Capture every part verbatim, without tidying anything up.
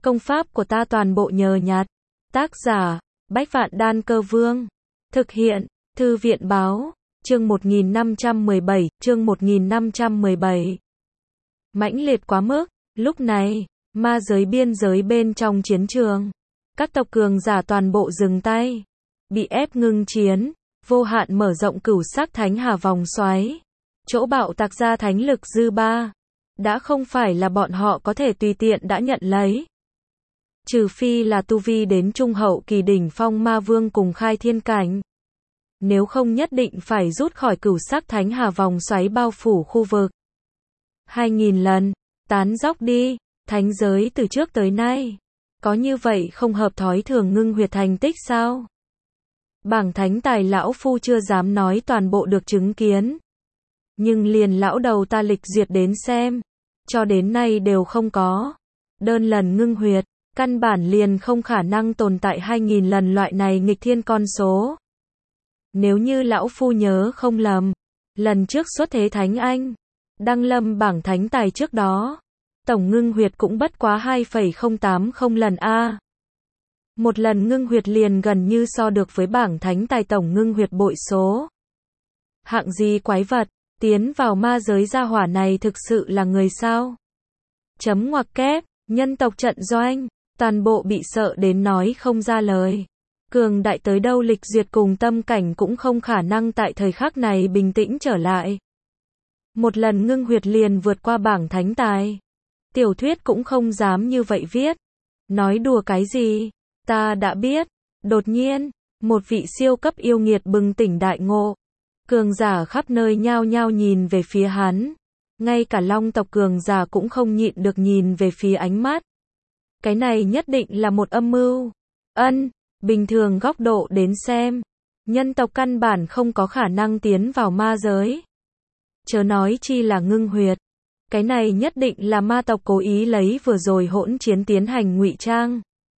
Công pháp của ta toàn bộ nhờ nhặt. Tác giả, Bách Vạn Đan Cơ Vương. Thực hiện, Thư viện Báo. Chương một nghìn năm trăm mười bảy, chương một nghìn năm trăm mười bảy. Mãnh liệt quá mức, lúc này, ma giới biên giới bên trong chiến trường. Các tộc cường giả toàn bộ dừng tay. Bị ép ngưng chiến, vô hạn mở rộng cửu sắc thánh hà vòng xoáy. Chỗ bạo tạc ra thánh lực dư ba. Đã không phải là bọn họ có thể tùy tiện đã nhận lấy. Trừ phi là tu vi đến trung hậu kỳ đỉnh phong ma vương cùng khai thiên cảnh. Nếu không nhất định phải rút khỏi cửu sắc thánh hà vòng xoáy bao phủ khu vực. Hai nghìn lần, tán dóc đi, thánh giới từ trước tới nay. Có như vậy không hợp thói thường ngưng huyệt thành tích sao? Bảng thánh tài lão phu chưa dám nói toàn bộ được chứng kiến. Nhưng liền lão đầu ta lịch duyệt đến xem. Cho đến nay đều không có. Đơn lần ngưng huyệt, căn bản liền không khả năng tồn tại hai nghìn lần loại này nghịch thiên con số. Nếu như lão phu nhớ không lầm, lần trước xuất thế thánh anh, đăng lâm bảng thánh tài trước đó, tổng ngưng huyệt cũng bất quá hai phẩy không tám không lần a. Một lần ngưng huyệt liền gần như so được với bảng thánh tài tổng ngưng huyệt bội số. Hạng gì quái vật, tiến vào ma giới gia hỏa này thực sự là người sao? Chấm ngoặc kép, nhân tộc trận doanh, toàn bộ bị sợ đến nói không ra lời. Cường đại tới đâu lịch duyệt cùng tâm cảnh cũng không khả năng tại thời khắc này bình tĩnh trở lại. Một lần ngưng huyệt liền vượt qua bảng thánh tài. Tiểu thuyết cũng không dám như vậy viết. Nói đùa cái gì? Ta đã biết. Đột nhiên, một vị siêu cấp yêu nghiệt bừng tỉnh đại ngộ. Cường giả khắp nơi nhao nhao nhìn về phía hắn. Ngay cả long tộc cường giả cũng không nhịn được nhìn về phía ánh mắt. Cái này nhất định là một âm mưu. Ân, bình thường góc độ đến xem. Nhân tộc căn bản không có khả năng tiến vào ma giới. Chớ nói chi là ngưng huyệt. Cái này nhất định là ma tộc cố ý lấy vừa rồi hỗn chiến tiến hành ngụy trang.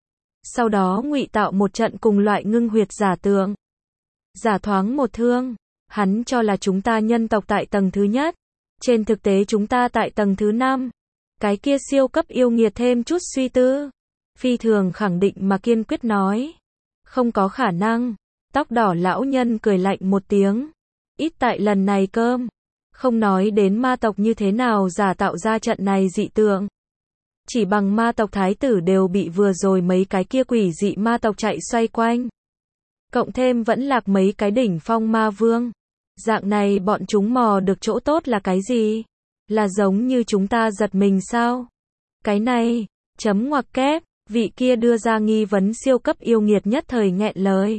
Sau đó ngụy tạo một trận cùng loại ngưng huyệt giả tượng. Giả thoáng một thương. Hắn cho là chúng ta nhân tộc tại tầng thứ nhất. Trên thực tế chúng ta tại tầng thứ năm. Cái kia siêu cấp yêu nghiệt thêm chút suy tư. Phi thường khẳng định mà kiên quyết nói. Không có khả năng. Tóc đỏ lão nhân cười lạnh một tiếng. Ít tại lần này cơm. Không nói đến ma tộc như thế nào giả tạo ra trận này dị tượng. Chỉ bằng ma tộc thái tử đều bị vừa rồi mấy cái kia quỷ dị ma tộc chạy xoay quanh. Cộng thêm vẫn lạc mấy cái đỉnh phong ma vương. Dạng này bọn chúng mò được chỗ tốt là cái gì? Là giống như chúng ta giật mình sao? Cái này, chấm ngoặc kép, vị kia đưa ra nghi vấn siêu cấp yêu nghiệt nhất thời nghẹn lời.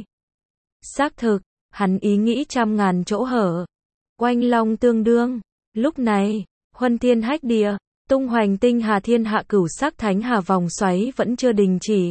Xác thực, hắn ý nghĩ trăm ngàn chỗ hở. Oanh long tương đương. Lúc này, huân thiên hách địa, tung hoành tinh hà thiên hạ cửu sắc thánh hà vòng xoáy vẫn chưa đình chỉ.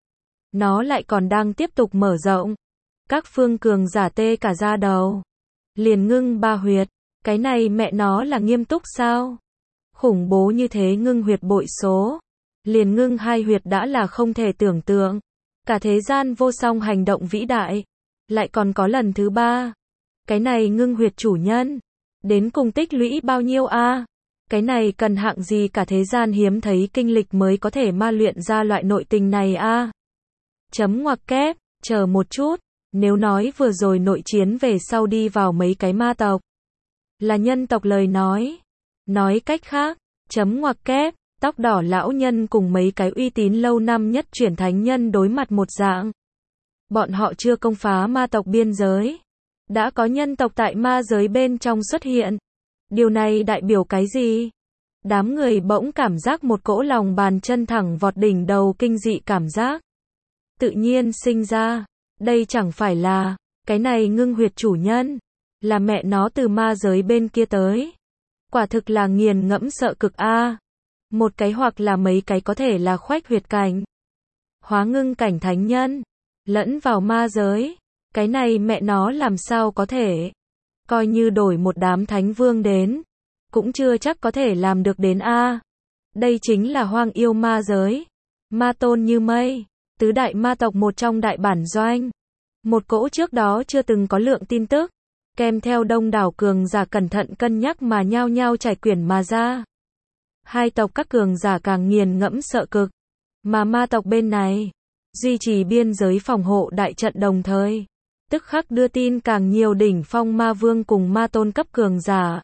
Nó lại còn đang tiếp tục mở rộng. Các phương cường giả tê cả da đầu. Liền ngưng ba huyệt. Cái này mẹ nó là nghiêm túc sao? Khủng bố như thế ngưng huyệt bội số. Liền ngưng hai huyệt đã là không thể tưởng tượng. Cả thế gian vô song hành động vĩ đại. Lại còn có lần thứ ba. Cái này ngưng huyệt chủ nhân. Đến cùng tích lũy bao nhiêu a? Cái này cần hạng gì cả thế gian hiếm thấy kinh lịch mới có thể ma luyện ra loại nội tình này a? Chấm ngoặc kép, chờ một chút. Nếu nói vừa rồi nội chiến về sau đi vào mấy cái ma tộc. Là nhân tộc lời nói. Nói cách khác, chấm ngoặc kép, tóc đỏ lão nhân cùng mấy cái uy tín lâu năm nhất chuyển thánh nhân đối mặt một dạng. Bọn họ chưa công phá ma tộc biên giới. Đã có nhân tộc tại ma giới bên trong xuất hiện. Điều này đại biểu cái gì? Đám người bỗng cảm giác một cỗ lòng bàn chân thẳng vọt đỉnh đầu kinh dị cảm giác. Tự nhiên sinh ra. Đây chẳng phải là, cái này ngưng huyệt chủ nhân. Là mẹ nó từ ma giới bên kia tới. Quả thực là nghiền ngẫm sợ cực a. Một cái hoặc là mấy cái có thể là khoách huyệt cảnh. Hóa ngưng cảnh thánh nhân. Lẫn vào ma giới. Cái này mẹ nó làm sao có thể. Coi như đổi một đám thánh vương đến. Cũng chưa chắc có thể làm được đến a. Đây chính là hoang yêu ma giới. Ma tôn như mây. Tứ đại ma tộc một trong đại bản doanh. Một cỗ trước đó chưa từng có lượng tin tức. Kèm theo đông đảo cường giả cẩn thận cân nhắc mà nhao nhao trải quyển mà ra. Hai tộc các cường giả càng nghiền ngẫm sợ cực. Mà ma tộc bên này, duy trì biên giới phòng hộ đại trận đồng thời, tức khắc đưa tin càng nhiều đỉnh phong ma vương cùng ma tôn cấp cường giả.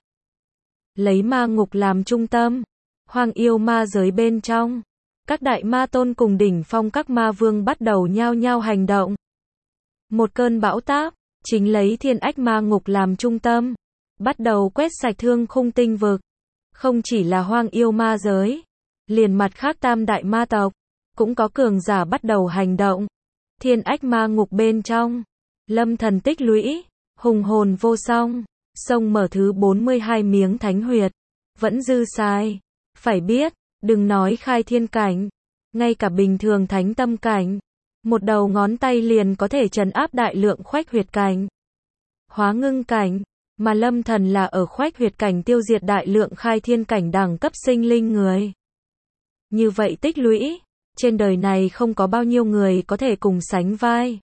Lấy ma ngục làm trung tâm, hoang yêu ma giới bên trong, các đại ma tôn cùng đỉnh phong các ma vương bắt đầu nhao nhao hành động. Một cơn bão táp, chính lấy thiên ách ma ngục làm trung tâm, bắt đầu quét sạch thương khung tinh vực. Không chỉ là hoang yêu ma giới, liền mặt khác tam đại ma tộc, cũng có cường giả bắt đầu hành động. Thiên ách ma ngục bên trong, lâm thần tích lũy, hùng hồn vô song, sông mở thứ bốn mươi hai miếng thánh huyệt, vẫn dư sai. Phải biết, đừng nói khai thiên cảnh, ngay cả bình thường thánh tâm cảnh, một đầu ngón tay liền có thể trấn áp đại lượng khoách huyệt cảnh. Hóa ngưng cảnh, mà lâm thần là ở khoách huyệt cảnh tiêu diệt đại lượng khai thiên cảnh đẳng cấp sinh linh người. Như vậy tích lũy, trên đời này không có bao nhiêu người có thể cùng sánh vai.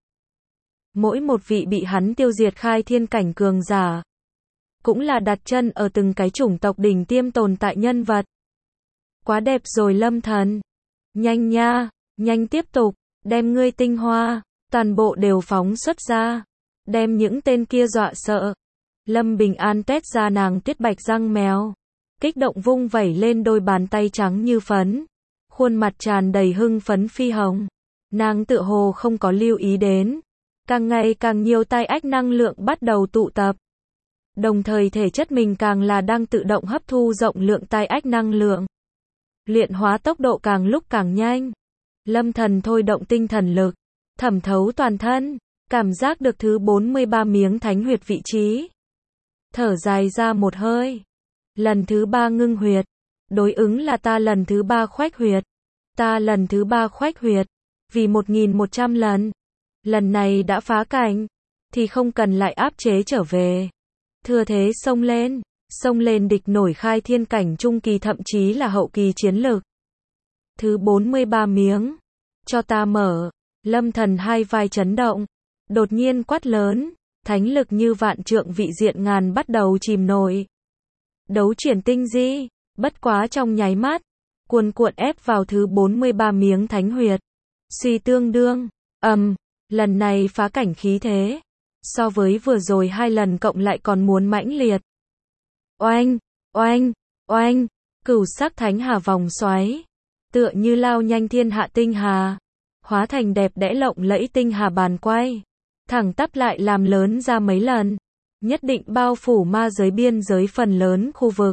Mỗi một vị bị hắn tiêu diệt khai thiên cảnh cường giả, cũng là đặt chân ở từng cái chủng tộc đỉnh tiêm tồn tại nhân vật. Quá đẹp rồi lâm thần. Nhanh nha, nhanh tiếp tục, đem ngươi tinh hoa, toàn bộ đều phóng xuất ra. Đem những tên kia dọa sợ. Lâm Bình An tét ra nàng tuyết bạch răng mèo. Kích động vung vẩy lên đôi bàn tay trắng như phấn. Khuôn mặt tràn đầy hưng phấn phi hồng. Nàng tựa hồ không có lưu ý đến. Càng ngày càng nhiều tai ách năng lượng bắt đầu tụ tập. Đồng thời thể chất mình càng là đang tự động hấp thu rộng lượng tai ách năng lượng. Luyện hóa tốc độ càng lúc càng nhanh. Lâm thần thôi động tinh thần lực, thẩm thấu toàn thân, cảm giác được thứ bốn mươi ba miếng thánh huyệt vị trí. Thở dài ra một hơi. Lần thứ ba ngưng huyệt, đối ứng là ta lần thứ ba khoách huyệt. Ta lần thứ ba khoách huyệt, vì một nghìn một trăm lần. Lần này đã phá cảnh, thì không cần lại áp chế trở về. Thừa thế xông lên, xông lên địch nổi khai thiên cảnh trung kỳ thậm chí là hậu kỳ chiến lực. Thứ bốn mươi ba miếng, cho ta mở. Lâm thần hai vai chấn động, đột nhiên quát lớn, thánh lực như vạn trượng vị diện ngàn bắt đầu chìm nổi. Đấu chuyển tinh di, bất quá trong nháy mắt, cuồn cuộn ép vào thứ bốn mươi ba miếng thánh huyệt. Suy tương đương, ầm, um, lần này phá cảnh khí thế, so với vừa rồi hai lần cộng lại còn muốn mãnh liệt. Oanh, oanh, oanh, cửu sắc thánh hà vòng xoáy, tựa như lao nhanh thiên hạ tinh hà, hóa thành đẹp đẽ lộng lẫy tinh hà bàn quay, thẳng tắp lại làm lớn ra mấy lần, nhất định bao phủ ma giới biên giới phần lớn khu vực.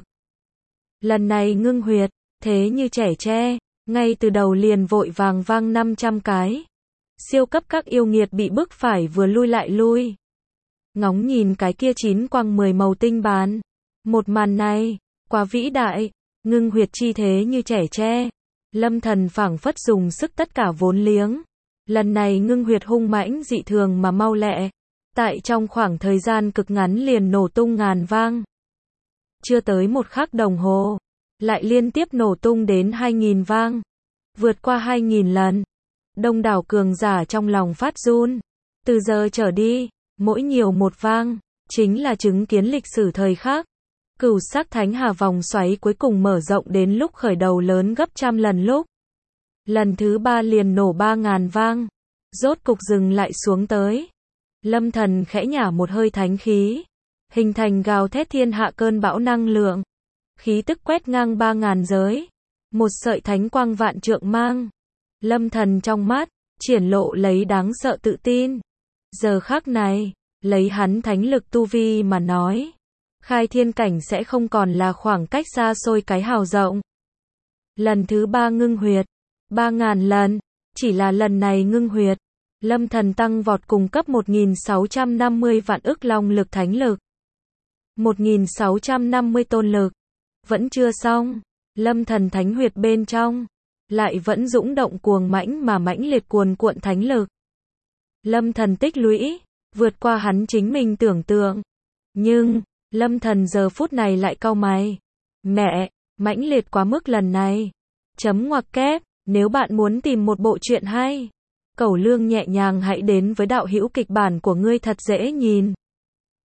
Lần này ngưng huyệt, thế như trẻ tre, ngay từ đầu liền vội vàng vang năm trăm cái. Siêu cấp các yêu nghiệt bị bức phải vừa lui lại lui. Ngóng nhìn cái kia chín quang mười màu tinh bàn. Một màn này, quá vĩ đại, ngưng huyệt chi thế như trẻ tre. Lâm thần phảng phất dùng sức tất cả vốn liếng. Lần này ngưng huyệt hung mãnh dị thường mà mau lẹ. Tại trong khoảng thời gian cực ngắn liền nổ tung ngàn vang. Chưa tới một khắc đồng hồ, lại liên tiếp nổ tung đến hai nghìn vang. Vượt qua hai nghìn lần. Đông đảo cường giả trong lòng phát run. Từ giờ trở đi, mỗi nhiều một vang, chính là chứng kiến lịch sử thời khắc. Cửu sắc thánh hà vòng xoáy cuối cùng mở rộng đến lúc khởi đầu lớn gấp trăm lần lúc. Lần thứ ba liền nổ ba ngàn vang. Rốt cục dừng lại xuống tới. Lâm thần khẽ nhả một hơi thánh khí. Hình thành gào thét thiên hạ cơn bão năng lượng. Khí tức quét ngang ba ngàn giới. Một sợi thánh quang vạn trượng mang. Lâm thần trong mắt, triển lộ lấy đáng sợ tự tin. Giờ khắc này, lấy hắn thánh lực tu vi mà nói. Khai thiên cảnh sẽ không còn là khoảng cách xa xôi cái hào rộng. Lần thứ ba ngưng huyệt, ba ngàn lần, chỉ là lần này ngưng huyệt. Lâm thần tăng vọt cung cấp một nghìn sáu trăm năm mươi vạn ức long lực thánh lực. một nghìn sáu trăm năm mươi tôn lực. Vẫn chưa xong, lâm thần thánh huyệt bên trong. Lại vẫn dũng động cuồng mãnh mà mãnh liệt cuồn cuộn thánh lực. Lâm thần tích lũy, vượt qua hắn chính mình tưởng tượng. Nhưng, lâm thần giờ phút này lại cau mày. Mẹ, mãnh liệt quá mức lần này. Chấm ngoặc kép, nếu bạn muốn tìm một bộ truyện hay, Cẩu Lương nhẹ nhàng hãy đến với đạo hữu kịch bản của ngươi thật dễ nhìn.